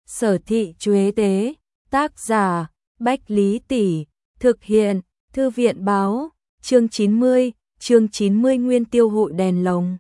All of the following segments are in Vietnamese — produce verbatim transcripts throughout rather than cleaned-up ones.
Sở thị Chuế tế, tác giả, Bách Lý Tỷ, thực hiện, Thư viện báo, chương chín mươi, chương chín mươi Nguyên tiêu hội đèn lồng.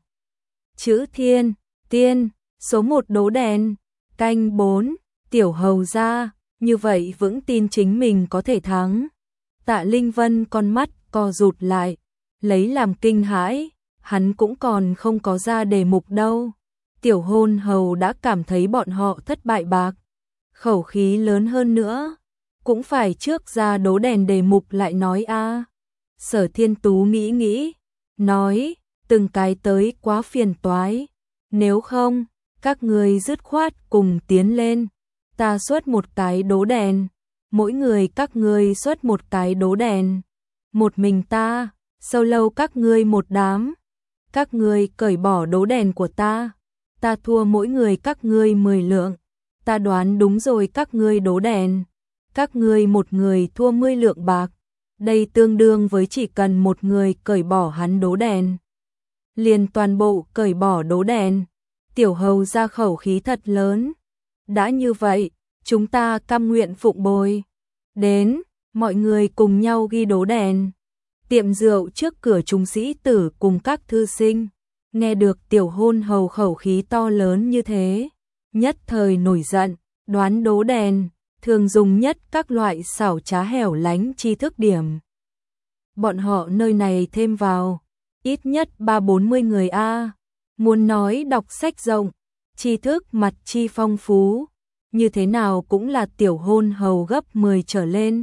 Chữ thiên, tiên, số một đố đèn, canh bốn, tiểu hầu gia, như vậy vững tin chính mình có thể thắng. Tạ Linh Vân con mắt co rụt lại, lấy làm kinh hãi, hắn cũng còn không có ra đề mục đâu. Tiểu hôn hầu đã cảm thấy bọn họ thất bại bạc, khẩu khí lớn hơn nữa, cũng phải trước ra đố đèn đề mục lại nói a. Sở Thiên Tú nghĩ nghĩ, nói, từng cái tới quá phiền toái, nếu không, các người dứt khoát cùng tiến lên, ta xuất một cái đố đèn, mỗi người các ngươi xuất một cái đố đèn, một mình ta, sâu lâu các ngươi một đám, các ngươi cởi bỏ đố đèn của ta, ta thua mỗi người các ngươi mười lượng, ta đoán đúng rồi các ngươi đố đèn, các ngươi một người thua mười lượng bạc, đây tương đương với chỉ cần một người cởi bỏ hắn đố đèn, liền toàn bộ cởi bỏ đố đèn. Tiểu hầu ra khẩu khí thật lớn, đã như vậy, chúng ta cam nguyện phụng bồi. Đến, mọi người cùng nhau ghi đố đèn. Tiệm rượu trước cửa chúng sĩ tử cùng các thư sinh, nghe được tiểu hôn hầu khẩu khí to lớn như thế, nhất thời nổi giận, đoán đố đèn, thường dùng nhất các loại xảo trá hẻo lánh tri thức điểm. Bọn họ nơi này thêm vào, ít nhất ba bốn mươi người a, muốn nói đọc sách rộng, tri thức mặt chi phong phú, như thế nào cũng là tiểu hôn hầu gấp mười trở lên.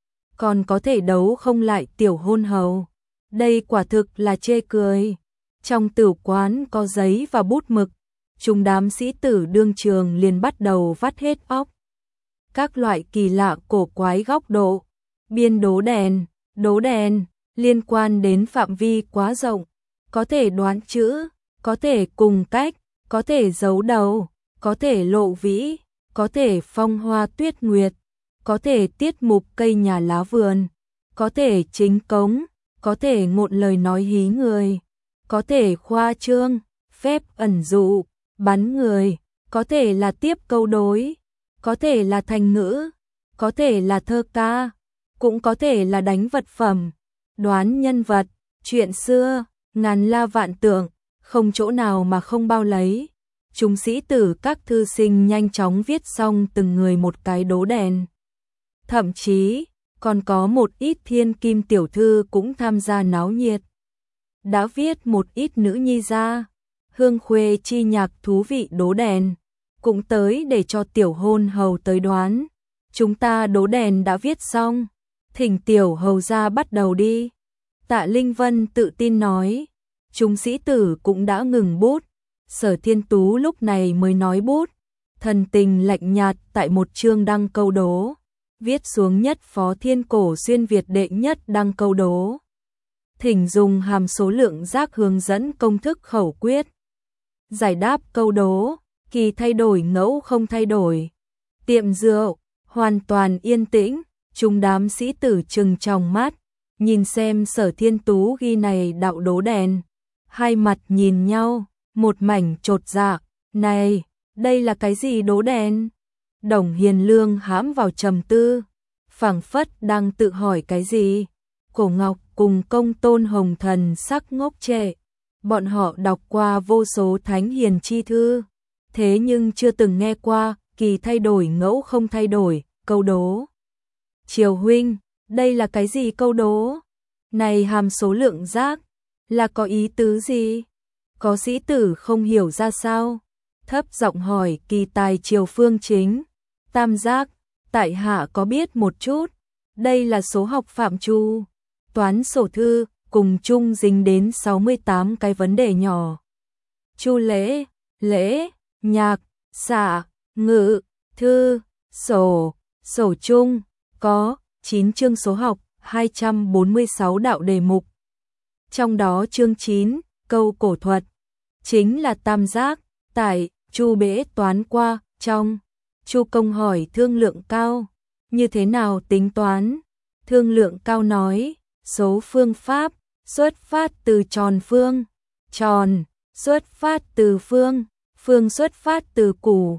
Còn có thể đấu không lại tiểu hôn hầu, đây quả thực là chê cười. Trong tử quán có giấy và bút mực, chúng đám sĩ tử đương trường liền bắt đầu vắt hết óc. Các loại kỳ lạ cổ quái góc độ, biên đố đèn, đố đèn, liên quan đến phạm vi quá rộng, có thể đoán chữ, có thể cùng cách, có thể giấu đầu, có thể lộ vĩ, có thể phong hoa tuyết nguyệt, có thể tiết mục cây nhà lá vườn, có thể chính cống, có thể ngộn lời nói hí người, có thể khoa trương, phép ẩn dụ, bắn người, có thể là tiếp câu đối, có thể là thành ngữ, có thể là thơ ca, cũng có thể là đánh vật phẩm, đoán nhân vật, chuyện xưa, ngàn la vạn tượng, không chỗ nào mà không bao lấy. Chúng sĩ tử các thư sinh nhanh chóng viết xong từng người một cái đố đèn. Thậm chí, còn có một ít thiên kim tiểu thư cũng tham gia náo nhiệt. Đã viết một ít nữ nhi ra, hương khuê chi nhạc thú vị đố đèn, cũng tới để cho tiểu hôn hầu tới đoán. Chúng ta đố đèn đã viết xong, thỉnh tiểu hầu ra bắt đầu đi. Tạ Linh Vân tự tin nói, chúng sĩ tử cũng đã ngừng bút. Sở Thiên Tú lúc này mới nói bút, thần tình lạnh nhạt tại một chương đăng câu đố, viết xuống nhất phó thiên cổ xuyên Việt đệ nhất đăng câu đố. Thỉnh dùng hàm số lượng giác hướng dẫn công thức khẩu quyết. Giải đáp câu đố, kỳ thay đổi ngẫu không thay đổi. Tiệm rượu, hoàn toàn yên tĩnh, chúng đám sĩ tử trừng tròng mắt, nhìn xem Sở Thiên Tú ghi này đạo đố đèn. Hai mặt nhìn nhau, một mảnh chột dạ, này, đây là cái gì đố đèn? Đồng Hiền Lương hãm vào trầm tư, phảng phất đang tự hỏi cái gì. Cổ Ngọc cùng Công Tôn Hồng Thần sắc ngốc trệ, bọn họ đọc qua vô số thánh hiền chi thư, thế nhưng chưa từng nghe qua kỳ thay đổi ngẫu không thay đổi, câu đố. Triều huynh, đây là cái gì câu đố? Này hàm số lượng giác, là có ý tứ gì? Có sĩ tử không hiểu ra sao, thấp giọng hỏi kỳ tài Triều Phương Chính. Tam giác, tại hạ có biết một chút, đây là số học phạm chu, toán sổ thư, cùng chung dính đến sáu mươi tám cái vấn đề nhỏ. Chu lễ, lễ, nhạc, xạ, ngự, thư, sổ, sổ chung, có chín chương số học, hai trăm bốn mươi sáu đạo đề mục. Trong đó chương chín, câu cổ thuật, chính là tam giác, tại, Chu bễ toán qua, trong. Chu công hỏi Thương Lượng Cao, như thế nào tính toán? Thương Lượng Cao nói, số phương pháp, xuất phát từ tròn phương, tròn, xuất phát từ phương, phương xuất phát từ củ,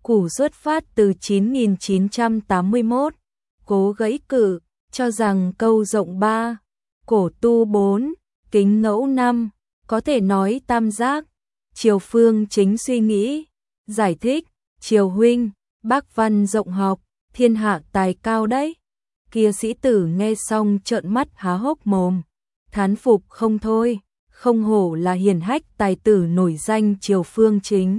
Củ xuất phát từ chín nghìn chín trăm tám mươi mốt, cố gãy cự, cho rằng câu rộng ba, cổ tu bốn, kính ngẫu năm, có thể nói tam giác. Triều Phương Chính suy nghĩ, giải thích, Triều huynh, bác văn rộng học, thiên hạ tài cao đấy. Kia sĩ tử nghe xong trợn mắt há hốc mồm, thán phục không thôi, không hổ là hiển hách tài tử nổi danh Triều Phương Chính.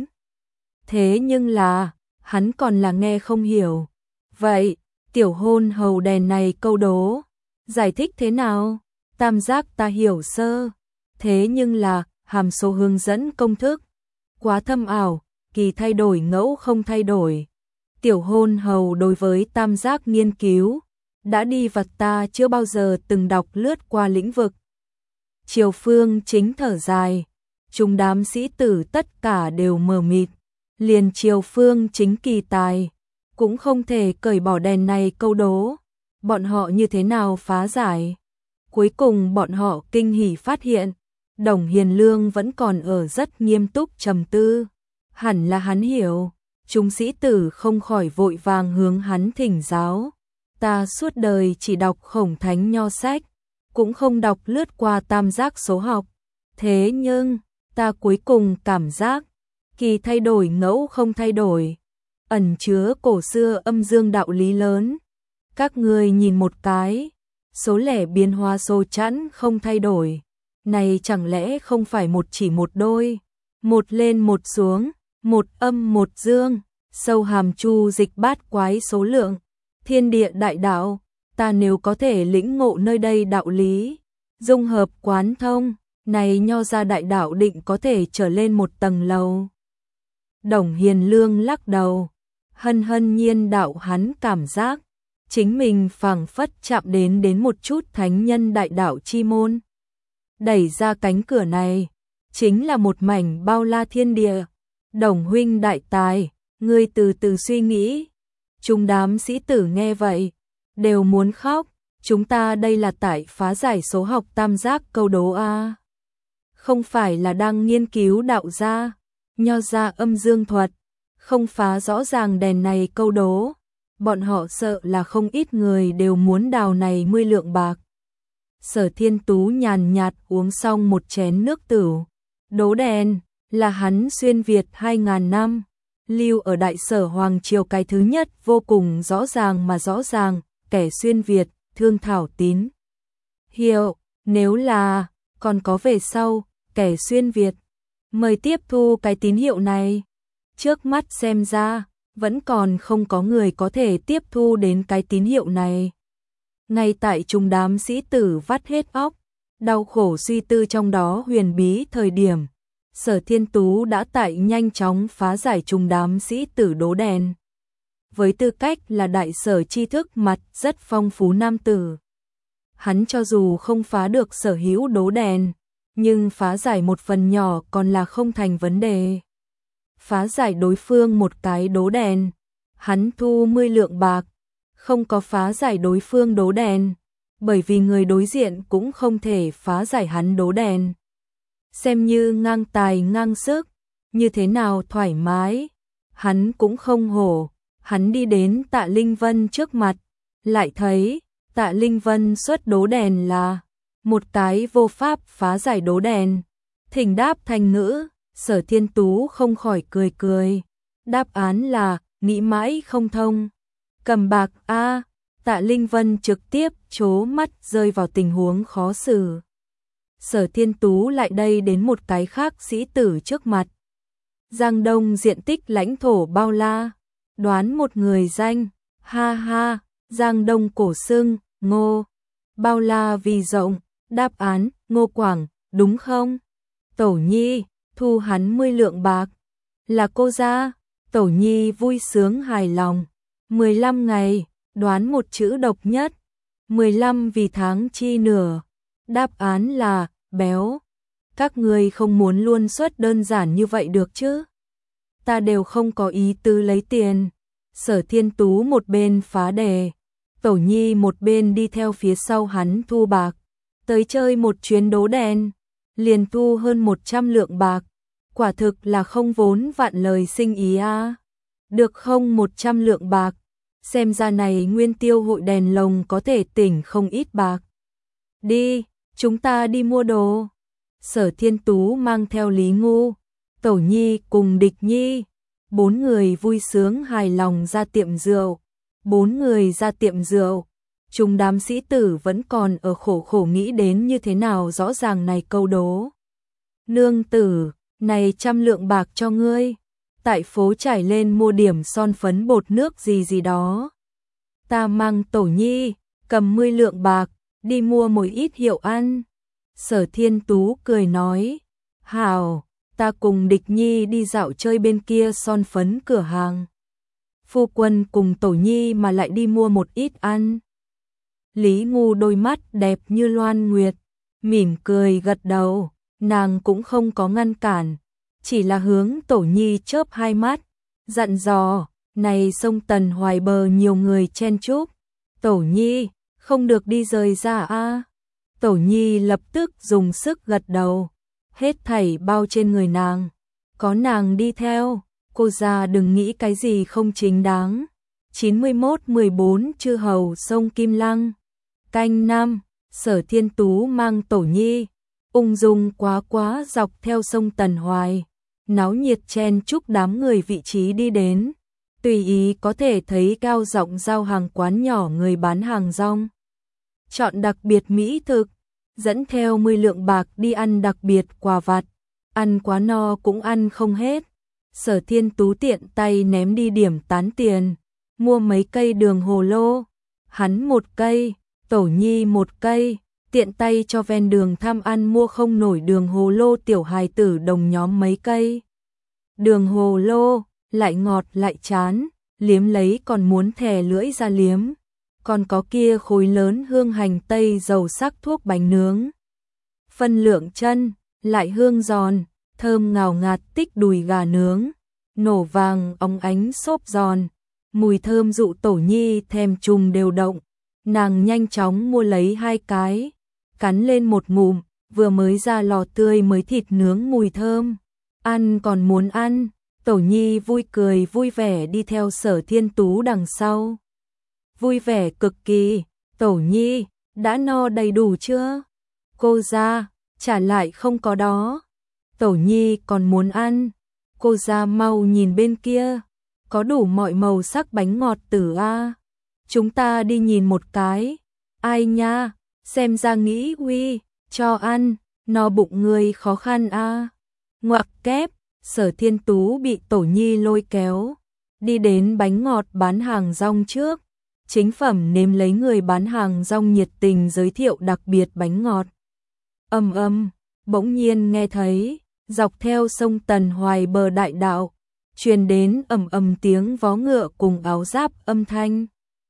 Thế nhưng là, hắn còn là nghe không hiểu. Vậy, tiểu hôn hầu đèn này câu đố, giải thích thế nào? Tam giác ta hiểu sơ, thế nhưng là, hàm số hướng dẫn công thức. Quá thâm ảo, kỳ thay đổi ngẫu không thay đổi. Tiểu hôn hầu đối với tam giác nghiên cứu, đã đi vật ta chưa bao giờ từng đọc lướt qua lĩnh vực. Triều Phương Chính thở dài, chúng đám sĩ tử tất cả đều mờ mịt, liền Triều Phương Chính kỳ tài, cũng không thể cởi bỏ đèn này câu đố, bọn họ như thế nào phá giải. Cuối cùng bọn họ kinh hỉ phát hiện, Đồng Hiền Lương vẫn còn ở rất nghiêm túc trầm tư, hẳn là hắn hiểu, chúng sĩ tử không khỏi vội vàng hướng hắn thỉnh giáo. Ta suốt đời chỉ đọc khổng thánh nho sách, cũng không đọc lướt qua tam giác số học, thế nhưng, ta cuối cùng cảm giác, kỳ thay đổi ngẫu không thay đổi, ẩn chứa cổ xưa âm dương đạo lý lớn. Các người nhìn một cái, số lẻ biến hóa số chẵn không thay đổi, này chẳng lẽ không phải một chỉ một đôi, một lên một xuống, một âm một dương, sâu hàm chu dịch bát quái số lượng, thiên địa đại đạo, ta nếu có thể lĩnh ngộ nơi đây đạo lý, dung hợp quán thông, này nho ra đại đạo định có thể trở lên một tầng lầu. Đồng Hiền Lương lắc đầu, hân hân nhiên đạo hắn cảm giác, chính mình phảng phất chạm đến đến một chút thánh nhân đại đạo chi môn. Đẩy ra cánh cửa này, chính là một mảnh bao la thiên địa. Đồng huynh đại tài, ngươi từ từ suy nghĩ. Chúng đám sĩ tử nghe vậy, đều muốn khóc, chúng ta đây là tại phá giải số học tam giác câu đố a, không phải là đang nghiên cứu đạo gia, nho gia âm dương thuật, không phá rõ ràng đèn này câu đố, bọn họ sợ là không ít người đều muốn đào này mươi lượng bạc. Sở Thiên Tú nhàn nhạt uống xong một chén nước tửu, đố đèn là hắn xuyên Việt hai ngàn năm, lưu ở Đại Sở Hoàng Triều cái thứ nhất vô cùng rõ ràng mà rõ ràng, kẻ xuyên Việt, Thương Thảo Tín hiệu, nếu là còn có về sau, kẻ xuyên Việt, mời tiếp thu cái tín hiệu này. Trước mắt xem ra, vẫn còn không có người có thể tiếp thu đến cái tín hiệu này. Ngay tại chúng đám sĩ tử vắt hết óc, đau khổ suy tư trong đó huyền bí thời điểm, Sở Thiên Tú đã tại nhanh chóng phá giải chúng đám sĩ tử đố đèn. Với tư cách là đại sở tri thức mặt rất phong phú nam tử, hắn cho dù không phá được sở hữu đố đèn, nhưng phá giải một phần nhỏ còn là không thành vấn đề. Phá giải đối phương một cái đố đèn, hắn thu mười lượng bạc, không có phá giải đối phương đố đèn, bởi vì người đối diện cũng không thể phá giải hắn đố đèn. Xem như ngang tài ngang sức, như thế nào thoải mái, hắn cũng không hổ, hắn đi đến Tạ Linh Vân trước mặt, lại thấy Tạ Linh Vân xuất đố đèn là một cái vô pháp phá giải đố đèn, thỉnh đáp thành ngữ. Sở Thiên Tú không khỏi cười cười, đáp án là nghĩ mãi không thông. Cầm bạc a, Tạ Linh Vân trực tiếp trố mắt rơi vào tình huống khó xử. Sở Thiên Tú lại đây đến một cái khác sĩ tử trước mặt. Giang Đông diện tích lãnh thổ bao la, đoán một người danh, ha ha, Giang Đông cổ xưng, Ngô, bao la vì rộng, đáp án, Ngô Quảng, đúng không? Tổ Nhi, thu hắn mười lượng bạc, là cô gia. Tổ Nhi vui sướng hài lòng, mười lăm ngày, đoán một chữ độc nhất, mười lăm vì tháng chi nửa, đáp án là, béo. Các người không muốn luôn xuất đơn giản như vậy được chứ? Ta đều không có ý tư lấy tiền. Sở Thiên Tú một bên phá đề, Tổ Nhi một bên đi theo phía sau hắn thu bạc, tới chơi một chuyến đố đèn, liền thu hơn một trăm lượng bạc, quả thực là không vốn vạn lời sinh ý a. Được không một trăm lượng bạc, xem ra này nguyên tiêu hội đèn lồng có thể tỉnh không ít bạc. Đi, chúng ta đi mua đồ. Sở Thiên Tú mang theo Lý Ngu, Tẩu Nhi cùng Địch Nhi, bốn người vui sướng hài lòng ra tiệm rượu. Bốn người ra tiệm rượu, chúng đám sĩ tử vẫn còn ở khổ khổ nghĩ đến như thế nào rõ ràng này câu đố. Nương tử, này trăm lượng bạc cho ngươi, tại phố trải lên mua điểm son phấn bột nước gì gì đó. Ta mang Tổ Nhi, cầm mươi lượng bạc, đi mua một ít hiệu ăn. Sở Thiên Tú cười nói, hảo, ta cùng Địch Nhi đi dạo chơi bên kia son phấn cửa hàng. Phu quân cùng Tổ Nhi mà lại đi mua một ít ăn. Lý Ngu đôi mắt đẹp như loan nguyệt, mỉm cười gật đầu, nàng cũng không có ngăn cản, chỉ là hướng Tổ Nhi chớp hai mắt, dặn dò, này sông Tần Hoài bờ nhiều người chen chúc, Tổ Nhi, không được đi rời ra a. Tổ Nhi lập tức dùng sức gật đầu, hết thảy bao trên người nàng, có nàng đi theo. Cô già đừng nghĩ cái gì không chính đáng. chín mươi mốt mười bốn Chư Hầu sông Kim Lăng. Canh năm, Sở Thiên Tú mang Tổ Nhi, ung dung quá quá dọc theo sông Tần Hoài. Náo nhiệt chen chúc đám người vị trí đi đến. Tùy ý có thể thấy cao rộng giao hàng quán nhỏ người bán hàng rong. Chọn đặc biệt mỹ thực, dẫn theo mười lượng bạc đi ăn đặc biệt quà vặt. Ăn quá no cũng ăn không hết. Sở Thiên Tú tiện tay ném đi điểm tán tiền, mua mấy cây đường hồ lô, hắn một cây, Tổ Nhi một cây, tiện tay cho ven đường tham ăn mua không nổi đường hồ lô tiểu hài tử đồng nhóm mấy cây. Đường hồ lô, lại ngọt lại chán, liếm lấy còn muốn thè lưỡi ra liếm, còn có kia khối lớn hương hành tây dầu sắc thuốc bánh nướng. Phân lượng chân, lại hương giòn, thơm ngào ngạt tích đùi gà nướng, nổ vàng óng ánh xốp giòn, mùi thơm dụ Tổ Nhi thèm trùng đều động. Nàng nhanh chóng mua lấy hai cái, cắn lên một ngụm, vừa mới ra lò tươi mới thịt nướng mùi thơm, ăn còn muốn ăn. Tổ Nhi vui cười vui vẻ đi theo Sở Thiên Tú đằng sau, vui vẻ cực kỳ. Tổ Nhi, đã no đầy đủ chưa? Cô ra, trả lại không có đó. Tổ Nhi còn muốn ăn. Cô ra mau nhìn bên kia, có đủ mọi màu sắc bánh ngọt tử a. Chúng ta đi nhìn một cái. Ai nha, xem ra nghĩ uy, cho ăn, no bụng người khó khăn a. Ngoặc kép, Sở Thiên Tú bị Tổ Nhi lôi kéo, đi đến bánh ngọt bán hàng rong trước. Chính phẩm nếm lấy người bán hàng rong nhiệt tình giới thiệu đặc biệt bánh ngọt. Ầm ầm, bỗng nhiên nghe thấy, dọc theo sông Tần Hoài bờ đại đạo, truyền đến ầm ầm tiếng vó ngựa cùng áo giáp âm thanh.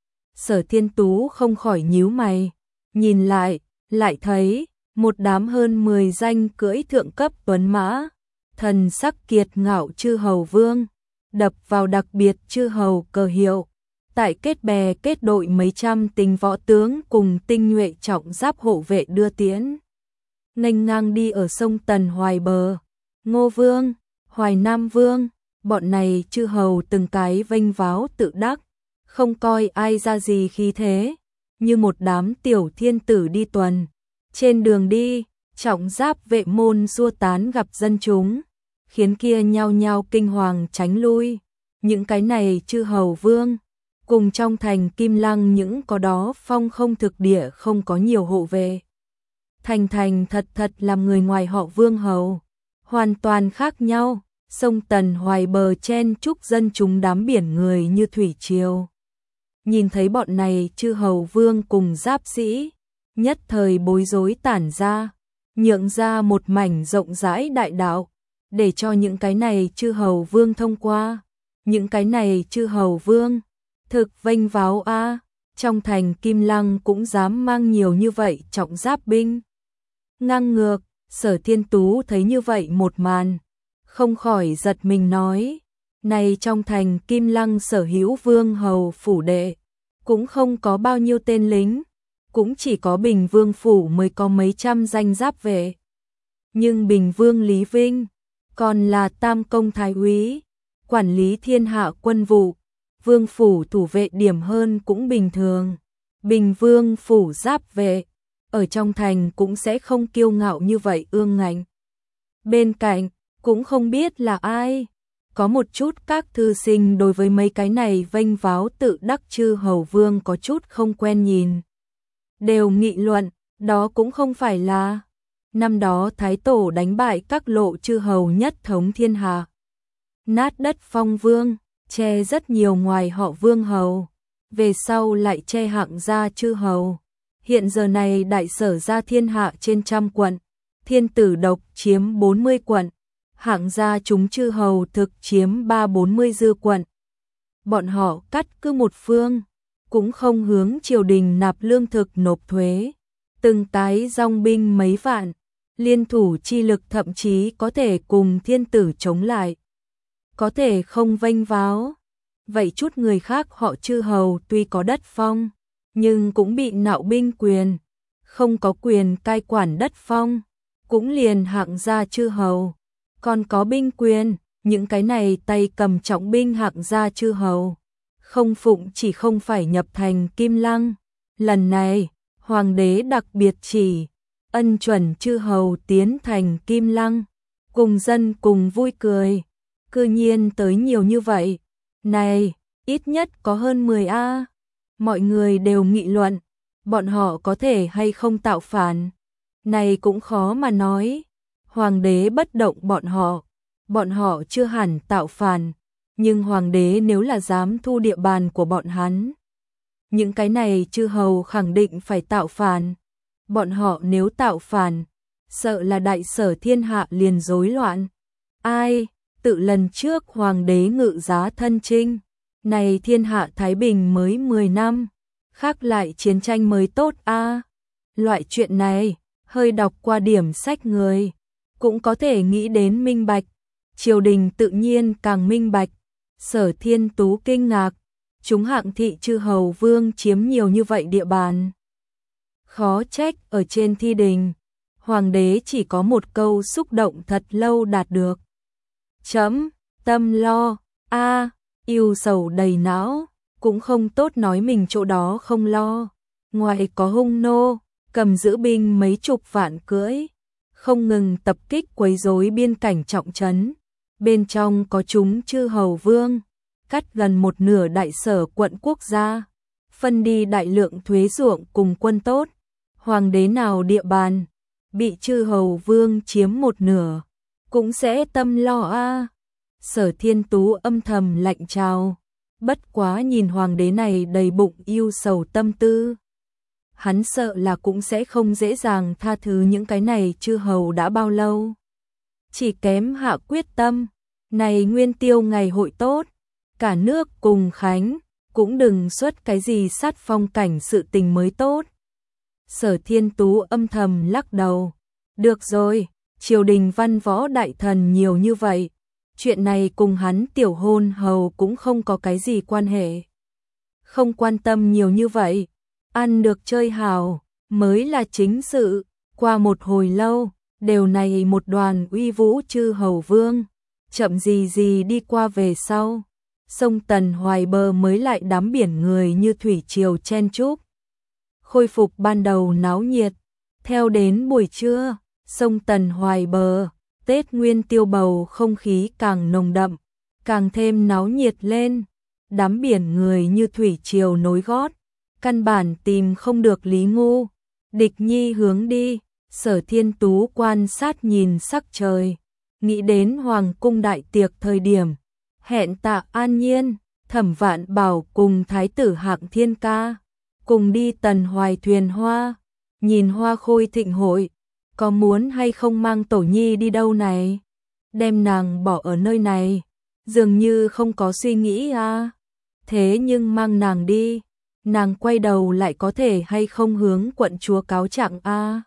Sở Thiên Tú không khỏi nhíu mày, nhìn lại, lại thấy một đám hơn mười danh cưỡi thượng cấp tuấn mã, thần sắc kiệt ngạo chư hầu vương, đập vào đặc biệt chư hầu cờ hiệu, tại kết bè kết đội mấy trăm tinh võ tướng cùng tinh nhuệ trọng giáp hộ vệ đưa tiễn. Nghênh ngang đi ở sông Tần Hoài bờ, Ngô Vương, Hoài Nam Vương, bọn này chư hầu từng cái vênh váo tự đắc, không coi ai ra gì khí thế, như một đám tiểu thiên tử đi tuần. Trên đường đi, trọng giáp vệ môn xua tán gặp dân chúng, khiến kia nhao nhao kinh hoàng tránh lui. Những cái này chư hầu vương, cùng trong thành Kim Lăng những có đó phong không thực địa không có nhiều hộ vệ. Thành thành thật thật làm người ngoài họ vương hầu, hoàn toàn khác nhau. Sông Tần Hoài bờ chen chúc dân chúng đám biển người như thủy triều. Nhìn thấy bọn này chư hầu vương cùng giáp sĩ, nhất thời bối rối tản ra, nhượng ra một mảnh rộng rãi đại đạo, để cho những cái này chư hầu vương thông qua. Những cái này chư hầu vương, thực vênh váo a, trong thành Kim Lăng cũng dám mang nhiều như vậy trọng giáp binh. Ngang ngược, Sở Thiên Tú thấy như vậy một màn, không khỏi giật mình nói, này trong thành Kim Lăng sở hữu vương hầu phủ đệ, cũng không có bao nhiêu tên lính, cũng chỉ có Bình Vương phủ mới có mấy trăm danh giáp vệ. Nhưng Bình Vương Lý Vinh, còn là tam công thái úy, quản lý thiên hạ quân vụ, vương phủ thủ vệ điểm hơn cũng bình thường. Bình vương phủ giáp vệ, ở trong thành cũng sẽ không kiêu ngạo như vậy ương ngạnh. Bên cạnh, cũng không biết là ai. Có một chút các thư sinh đối với mấy cái này vênh váo tự đắc chư hầu vương có chút không quen nhìn. Đều nghị luận, đó cũng không phải là năm đó Thái Tổ đánh bại các lộ chư hầu nhất thống thiên hạ. Nát đất phong vương, che rất nhiều ngoài họ vương hầu, về sau lại che hạng gia chư hầu. Hiện giờ này đại sở ra thiên hạ trên trăm quận, thiên tử độc chiếm bốn mươi quận, hạng gia chúng chư hầu thực chiếm ba bốn mươi dư quận. Bọn họ cắt cứ một phương, cũng không hướng triều đình nạp lương thực nộp thuế, từng tái dòng binh mấy vạn, liên thủ chi lực thậm chí có thể cùng thiên tử chống lại. Có thể không vênh váo. Vậy chút người khác họ chư hầu tuy có đất phong, nhưng cũng bị nạo binh quyền, không có quyền cai quản đất phong, cũng liền hạng gia chư hầu. Còn có binh quyền, những cái này tay cầm trọng binh hạng gia chư hầu. Không phụng chỉ không phải nhập thành Kim Lăng. Lần này, hoàng đế đặc biệt chỉ, ân chuẩn chư hầu tiến thành Kim Lăng, cùng dân cùng vui cười. Cư nhiên tới nhiều như vậy. Này, ít nhất có hơn mười a. Mọi người đều nghị luận, bọn họ có thể hay không tạo phản. Này cũng khó mà nói. Hoàng đế bất động bọn họ, bọn họ chưa hẳn tạo phản, nhưng hoàng đế nếu là dám thu địa bàn của bọn hắn, những cái này chư hầu khẳng định phải tạo phản. Bọn họ nếu tạo phản, sợ là đại sở thiên hạ liền rối loạn. Ai, tự lần trước hoàng đế ngự giá thân chinh, này thiên hạ thái bình mới mười năm, khác lại chiến tranh mới tốt a. À, loại chuyện này, hơi đọc qua điểm sách người, cũng có thể nghĩ đến minh bạch. Triều đình tự nhiên càng minh bạch. Sở Thiên Tú kinh ngạc, chúng hạng thị chư hầu vương chiếm nhiều như vậy địa bàn. Khó trách ở trên thi đình, hoàng đế chỉ có một câu xúc động thật lâu đạt được. Chấm, tâm lo, a, yêu sầu đầy não, cũng không tốt nói mình chỗ đó không lo. Ngoài có hung nô, cầm giữ binh mấy chục vạn cưỡi, không ngừng tập kích quấy rối biên cảnh trọng trấn. Bên trong có chúng chư hầu vương, cắt gần một nửa đại sở quận quốc gia, phân đi đại lượng thuế ruộng cùng quân tốt. Hoàng đế nào địa bàn bị chư hầu vương chiếm một nửa, cũng sẽ tâm lo a. À. Sở Thiên Tú âm thầm lạnh chào, bất quá nhìn hoàng đế này đầy bụng yêu sầu tâm tư, hắn sợ là cũng sẽ không dễ dàng tha thứ những cái này chư hầu đã bao lâu. Chỉ kém hạ quyết tâm, này Nguyên Tiêu ngày hội tốt, cả nước cùng khánh, cũng đừng xuất cái gì sát phong cảnh sự tình mới tốt. Sở Thiên Tú âm thầm lắc đầu, được rồi, triều đình văn võ đại thần nhiều như vậy, chuyện này cùng hắn tiểu hôn hầu cũng không có cái gì quan hệ. Không quan tâm nhiều như vậy, ăn được chơi hào, mới là chính sự. Qua một hồi lâu, đều này một đoàn uy vũ chư hầu vương, chậm gì gì đi qua về sau. Sông Tần Hoài bờ mới lại đám biển người như thủy triều chen chúc. Khôi phục ban đầu náo nhiệt, theo đến buổi trưa, sông Tần Hoài bờ, Tết Nguyên Tiêu bầu không khí càng nồng đậm, càng thêm náo nhiệt lên. Đám biển người như thủy triều nối gót, căn bản tìm không được Lý Ngu. Địch Nhi hướng đi, Sở Thiên Tú quan sát nhìn sắc trời, nghĩ đến hoàng cung đại tiệc thời điểm, hẹn Tạ An Nhiên, Thẩm Vạn Bảo cùng thái tử Hạng Thiên Ca, cùng đi Tần Hoài thuyền hoa, nhìn hoa khôi thịnh hội, có muốn hay không mang Tổ Nhi đi đâu này? Đem nàng bỏ ở nơi này, dường như không có suy nghĩ à. Thế nhưng mang nàng đi, nàng quay đầu lại có thể hay không hướng quận chúa cáo trạng a?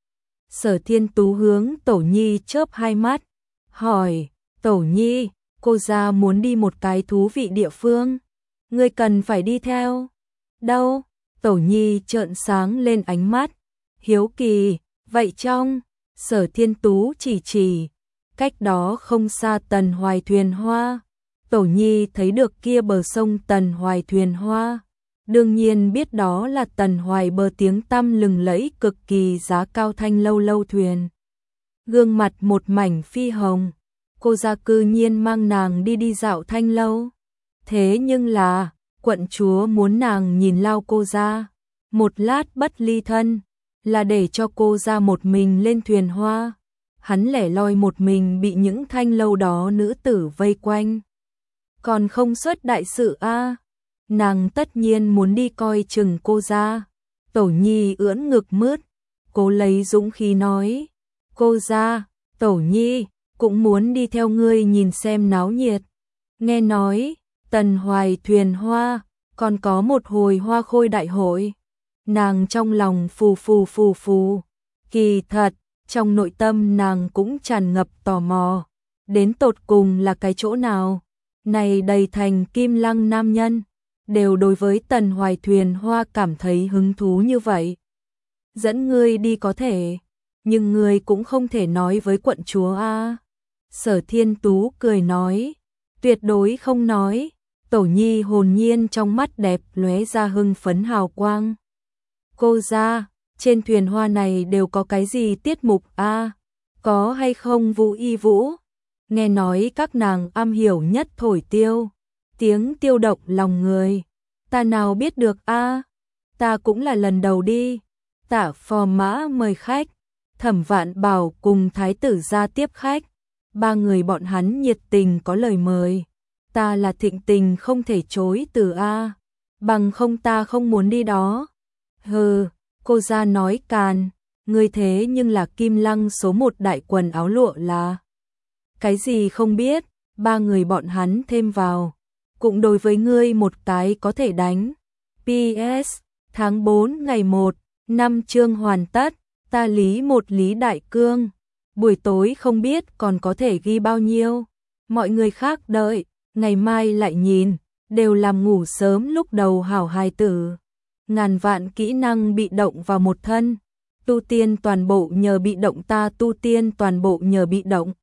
Sở Thiên Tú hướng Tổ Nhi chớp hai mắt, hỏi, Tổ Nhi, cô gia muốn đi một cái thú vị địa phương, ngươi cần phải đi theo. Đâu? Tổ Nhi trợn sáng lên ánh mắt, hiếu kỳ, vậy trong, Sở Thiên Tú chỉ chỉ, cách đó không xa Tần Hoài thuyền hoa, Tổ Nhi thấy được kia bờ sông Tần Hoài thuyền hoa, đương nhiên biết đó là Tần Hoài bờ tiếng tăm lừng lẫy cực kỳ giá cao thanh lâu lâu thuyền. Gương mặt một mảnh phi hồng, cô gia cư nhiên mang nàng đi đi dạo thanh lâu. Thế nhưng là, quận chúa muốn nàng nhìn lao cô gia, một lát bất ly thân, là để cho cô gia một mình lên thuyền hoa. Hắn lẻ loi một mình bị những thanh lâu đó nữ tử vây quanh. Còn không xuất đại sự a à. Nàng tất nhiên muốn đi coi chừng cô gia. Tổ Nhi ưỡn ngực mướt, cố lấy dũng khí nói, cô gia, Tổ Nhi cũng muốn đi theo ngươi nhìn xem náo nhiệt. Nghe nói, Tần Hoài thuyền hoa, còn có một hồi hoa khôi đại hội. Nàng trong lòng phù phù phù phù, kỳ thật, trong nội tâm nàng cũng tràn ngập tò mò, đến tột cùng là cái chỗ nào. Này đầy thành kim lăng nam nhân, đều đối với Tần Hoài thuyền hoa cảm thấy hứng thú như vậy. Dẫn ngươi đi có thể, nhưng ngươi cũng không thể nói với quận chúa a. Sở Thiên Tú cười nói, tuyệt đối không nói. Tổ Nhi hồn nhiên trong mắt đẹp lóe ra hưng phấn hào quang. Cô gia, trên thuyền hoa này đều có cái gì tiết mục a? Có hay không vũ y vũ? Nghe nói các nàng am hiểu nhất thổi tiêu, tiếng tiêu động lòng người. Ta nào biết được a? Ta cũng là lần đầu đi. Tả Phò Mã mời khách, Thẩm Vạn Bảo cùng thái tử ra tiếp khách. Ba người bọn hắn nhiệt tình có lời mời. Ta là thịnh tình không thể chối từ a, bằng không ta không muốn đi đó. Hừ, cô gia nói càn, ngươi thế nhưng là Kim Lăng số một đại quần áo lụa là. Cái gì không biết, ba người bọn hắn thêm vào, cũng đối với ngươi một cái có thể đánh. pê ét, tháng bốn ngày một, năm chương hoàn tất, ta lý một lý đại cương. Buổi tối không biết còn có thể ghi bao nhiêu, mọi người khác đợi, ngày mai lại nhìn, đều làm ngủ sớm lúc đầu hảo hài tử. Ngàn vạn kỹ năng bị động vào một thân, tu tiên toàn bộ nhờ bị động ta tu tiên toàn bộ nhờ bị động.